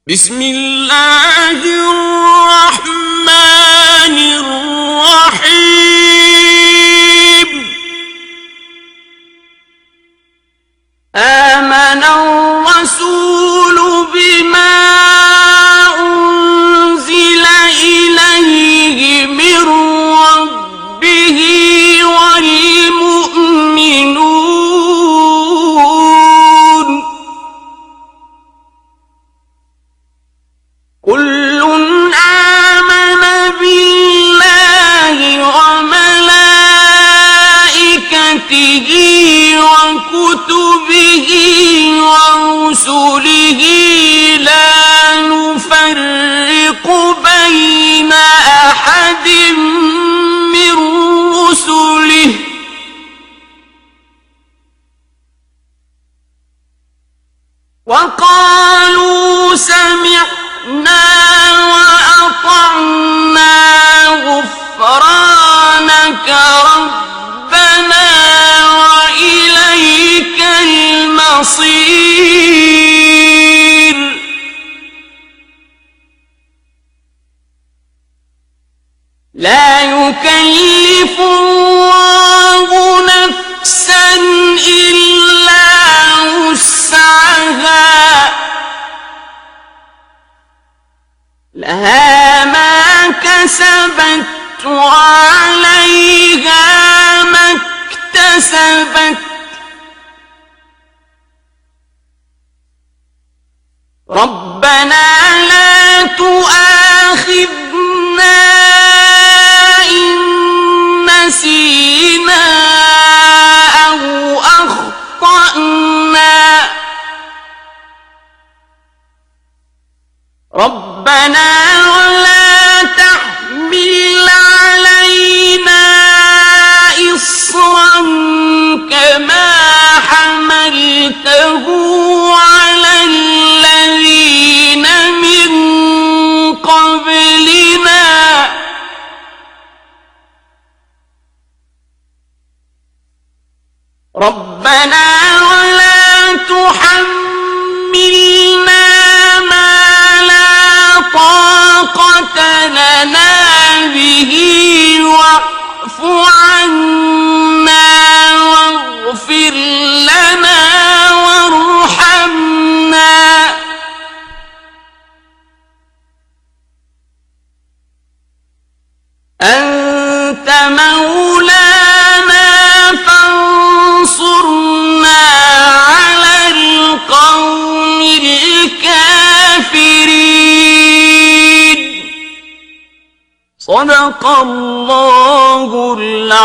بسم الله الرحمن الرحيم آمن الرسول بما أنزل إليه من ربه والمؤمنون كل آمن بالله وملائكته وكتبه ورسله لا نفرق بين أحد من رسله وقالوا سمعنا وأطعنا غفرانك ربنا وإليك المصير لا يكلف الله نفسا إلا وسعها لها ما كسبت وعليها ما اكتسبت ربنا لا تؤاخذنا إن نسينا أو أخطأنا ربنا ولا تحمل علينا إصرا كما حملته على الذين من قبلنا ربنا ولا تحملنا ما لا طاقة لنا به واعف عنا واغفر لنا وارحمنا أنت مولانا فانصرنا على القوم الكافرين صدق الله العظيم.